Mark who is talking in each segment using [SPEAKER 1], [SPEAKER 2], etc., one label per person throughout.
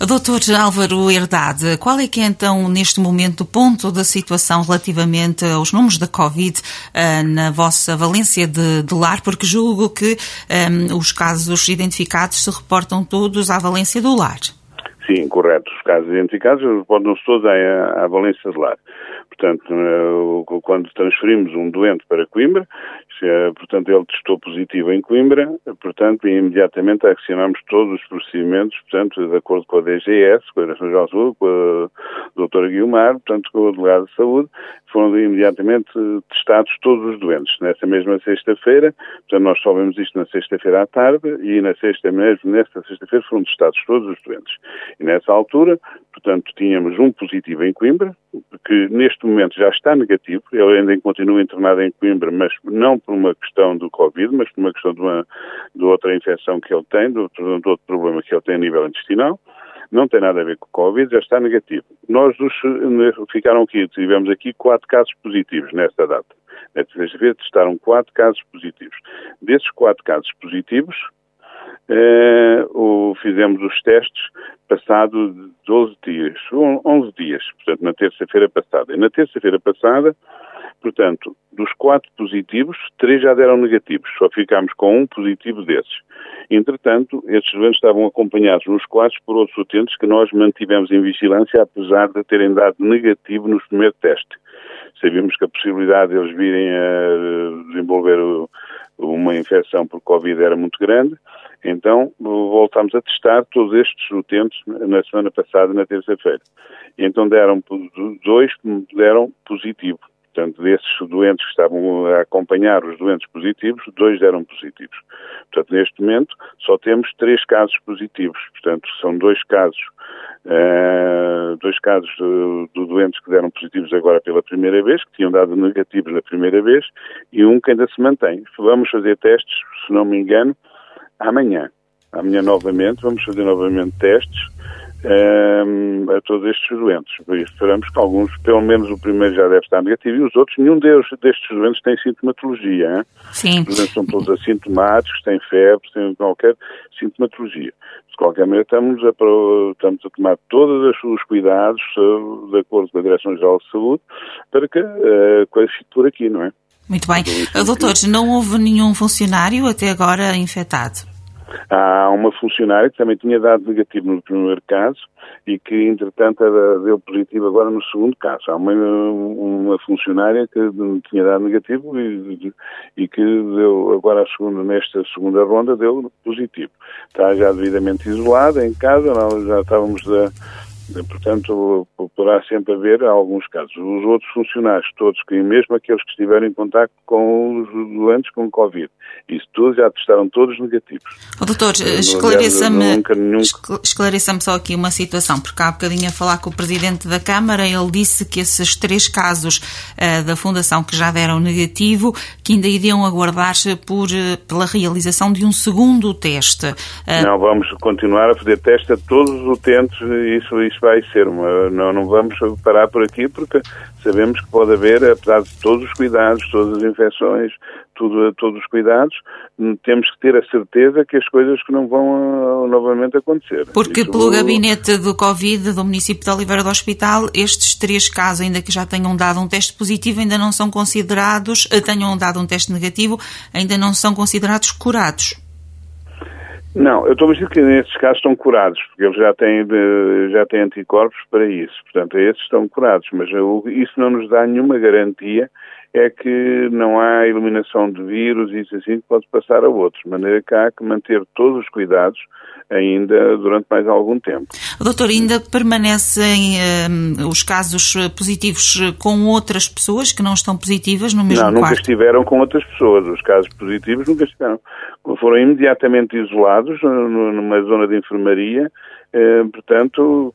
[SPEAKER 1] Doutor Álvaro Herdade, qual é que é então neste momento o ponto da situação relativamente aos números da Covid na vossa Valência de Lar? Porque julgo que os casos identificados se reportam todos à Valência do Lar.
[SPEAKER 2] Sim, correto. Os casos identificados reportam-se todos à Valência de Lar. Portanto, quando transferimos um doente para Coimbra, portanto, ele testou positivo em Coimbra, portanto, imediatamente acionamos todos os procedimentos, portanto, de acordo com a DGS, com a Direção-Geral de Saúde, com a doutora Guiomar, portanto, com o delegado de saúde, foram imediatamente testados todos os doentes. Nessa mesma sexta-feira, portanto, nós soubemos isto na sexta-feira à tarde e nesta sexta-feira foram testados todos os doentes. E nessa altura, portanto, tínhamos um positivo em Coimbra, que neste momento já está negativo, ele ainda continua internado em Coimbra, mas não por uma questão do Covid, mas por uma questão de outra infecção que ele tem, de outro problema que ele tem a nível intestinal. Não tem nada a ver com o Covid, já está negativo. Tivemos aqui 4 casos positivos nesta data. Nesta sexta-feira testaram 4 casos positivos. Desses 4 casos positivos, fizemos os testes passado 11 dias, portanto, na terça-feira passada. E na terça-feira passada, portanto, dos 4 positivos, 3 já deram negativos, só ficámos com um positivo desses. Entretanto, estes doentes estavam acompanhados nos quadros por outros utentes que nós mantivemos em vigilância, apesar de terem dado negativo no primeiro teste. Sabíamos que a possibilidade de eles virem a desenvolver uma infecção por Covid era muito grande, então voltámos a testar todos estes utentes na semana passada, na terça-feira. E então deram 2 que deram positivo. Portanto, desses doentes que estavam a acompanhar os doentes positivos, 2 deram positivos. Portanto, neste momento, só temos 3 casos positivos. Portanto, são 2 casos de doentes que deram positivos agora pela primeira vez, que tinham dado negativos na primeira vez, e um que ainda se mantém. Vamos fazer testes, se não me engano, amanhã. Amanhã novamente, vamos fazer novamente testes a todos estes doentes. Esperamos que alguns, pelo menos o primeiro já deve estar negativo, e os outros, nenhum destes doentes tem sintomatologia. Hein?
[SPEAKER 1] Sim.
[SPEAKER 2] Os doentes são todos assintomáticos, têm febre, têm qualquer sintomatologia. De qualquer maneira, estamos a tomar todos os cuidados, de acordo com a Direção-Geral de Saúde, para que a coisa fique por aqui, não é?
[SPEAKER 1] Muito bem. Doutores, não houve nenhum funcionário até agora infectado?
[SPEAKER 2] Há uma funcionária que também tinha dado negativo no primeiro caso e que, entretanto, deu positivo agora no segundo caso. Há uma funcionária que tinha dado negativo e que deu agora nesta segunda ronda deu positivo. Está já devidamente isolada em casa, nós já estávamos portanto, poderá sempre haver alguns casos. Os outros funcionários todos, mesmo aqueles que estiveram em contacto com os doentes com Covid, isso tudo já testaram todos negativos.
[SPEAKER 1] Doutor, esclareça-me só aqui uma situação, porque há bocadinho a falar com o Presidente da Câmara, ele disse que esses 3 casos da Fundação que já deram negativo, que ainda iriam aguardar-se pela realização de um segundo teste.
[SPEAKER 2] Não, vamos continuar a fazer teste a todos os utentes, isso vai ser não vamos parar por aqui, porque sabemos que pode haver, apesar de todos os cuidados, todas as infecções, todos os cuidados, temos que ter a certeza que as coisas que não vão novamente acontecer.
[SPEAKER 1] Porque pelo gabinete do Covid do município de Oliveira do Hospital, estes 3 casos, ainda que já tenham dado um teste positivo, ainda não são considerados, tenham dado um teste negativo, ainda não são considerados curados.
[SPEAKER 2] Não, eu estou a dizer que nesses casos estão curados, porque eles já têm anticorpos para isso. Portanto, esses estão curados, mas isso não nos dá nenhuma garantia, é que não há eliminação de vírus e isso assim que pode passar a outros, de maneira que há que manter todos os cuidados ainda durante mais algum tempo.
[SPEAKER 1] Doutor, ainda permanecem os casos positivos com outras pessoas que não estão positivas no mesmo quarto?
[SPEAKER 2] Não, nunca estiveram com outras pessoas. Os casos positivos nunca estiveram. Foram imediatamente isolados numa zona de enfermaria, portanto,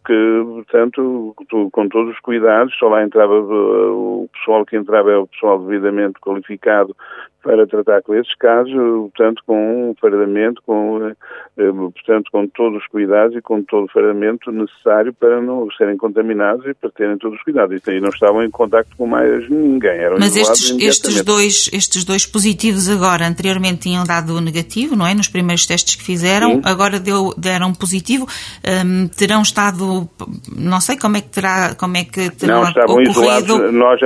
[SPEAKER 2] com todos os cuidados, só lá entrava o pessoal que entrava é o pessoal devidamente qualificado para tratar com esses casos, portanto, com um fardamento, portanto, com todos os cuidados e com todo o fardamento necessário para não serem contaminados e para terem todos os cuidados. E não estavam em contacto com mais ninguém.
[SPEAKER 1] Mas estes dois positivos agora, anteriormente tinham dado negativo, não é? Nos primeiros testes que fizeram, sim. Agora deram positivo. terão estado, não sei como é que terá
[SPEAKER 2] não, estavam
[SPEAKER 1] ocorrido.
[SPEAKER 2] Isolados, nós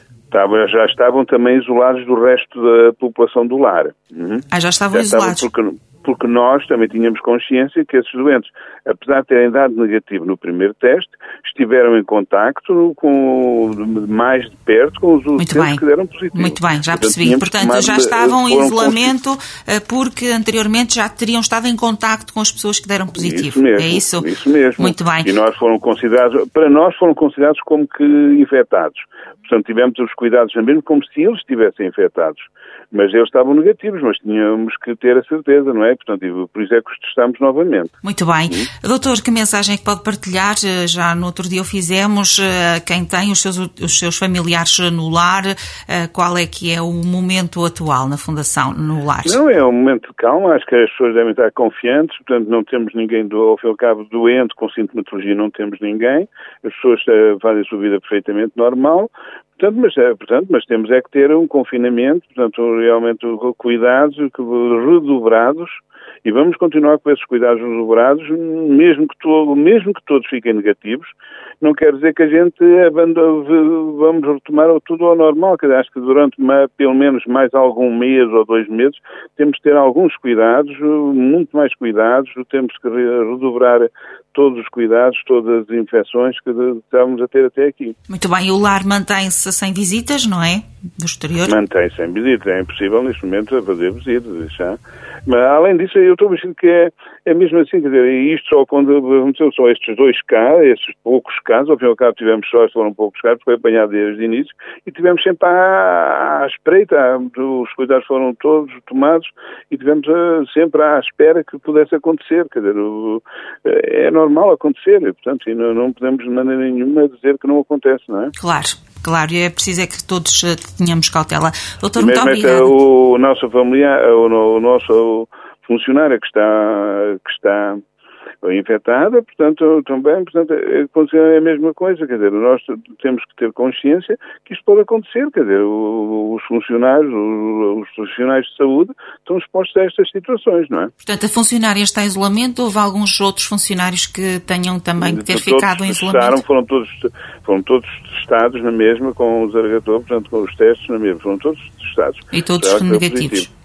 [SPEAKER 2] já estavam também isolados do resto da população do lar.
[SPEAKER 1] Já estavam isolados.
[SPEAKER 2] Porque nós também tínhamos consciência que esses doentes, apesar de terem dado negativo no primeiro teste, estiveram em contacto mais de perto com os utentes que deram positivo.
[SPEAKER 1] Muito bem, já percebi. Portanto, já estavam em isolamento porque anteriormente já teriam estado em contacto com as pessoas que deram positivo.
[SPEAKER 2] Isso mesmo,
[SPEAKER 1] é isso?
[SPEAKER 2] Isso mesmo.
[SPEAKER 1] Muito bem.
[SPEAKER 2] E para nós foram considerados como que infectados. Portanto, tivemos os cuidados mesmo como se eles estivessem infectados. Mas eles estavam negativos, mas tínhamos que ter a certeza, não é? Portanto, por isso é que os testamos novamente.
[SPEAKER 1] Muito bem. Doutor, que mensagem é que pode partilhar? Já no outro dia o fizemos. Quem tem os seus familiares no lar, qual é que é o momento atual na Fundação, no lar?
[SPEAKER 2] Não, é um momento de calma. Acho que as pessoas devem estar confiantes. Portanto, não temos ninguém, ao fim e ao cabo, doente com sintomatologia, não temos ninguém. As pessoas fazem a sua vida perfeitamente normal. Mas temos é que ter um confinamento, portanto, realmente cuidados redobrados, e vamos continuar com esses cuidados redobrados, mesmo que todos fiquem negativos. Não quer dizer que a gente vamos retomar tudo ao normal, acho que durante pelo menos mais algum mês ou 2 meses temos que ter alguns cuidados, muito mais cuidados, temos que redobrar todos os cuidados, todas as infecções que estávamos a ter até aqui.
[SPEAKER 1] Muito bem, o lar mantém-se sem visitas, não é? Do exterior?
[SPEAKER 2] Mantém-se sem visitas, é impossível neste momento fazer visitas, já. Mas além disso, eu estou a ver que é mesmo assim, quer dizer, isto só quando são estes 2 casos, estes poucos casos, ao fim e ao cabo tivemos sorte, foram poucos casos, foi apanhado desde o início, e tivemos sempre à espreita, os cuidados foram todos tomados, e tivemos sempre à espera que pudesse acontecer, quer dizer, é normal acontecer, e, portanto, não podemos de maneira nenhuma dizer que não acontece, não é?
[SPEAKER 1] Claro, e é preciso que todos tenhamos cautela. Doutor,
[SPEAKER 2] muito
[SPEAKER 1] obrigado.
[SPEAKER 2] O nosso familiar, o nosso funcionário que está infectada, portanto, também, é a mesma coisa, quer dizer, nós temos que ter consciência que isto pode acontecer, quer dizer, os funcionários, os profissionais de saúde estão expostos a estas situações, não é?
[SPEAKER 1] Portanto, a funcionária está em isolamento, houve alguns outros funcionários que tenham também que ter ficado em isolamento?
[SPEAKER 2] Foram todos testados na mesma, com o Zaragatou, portanto, com os testes na mesma, foram todos testados.
[SPEAKER 1] E todos negativos?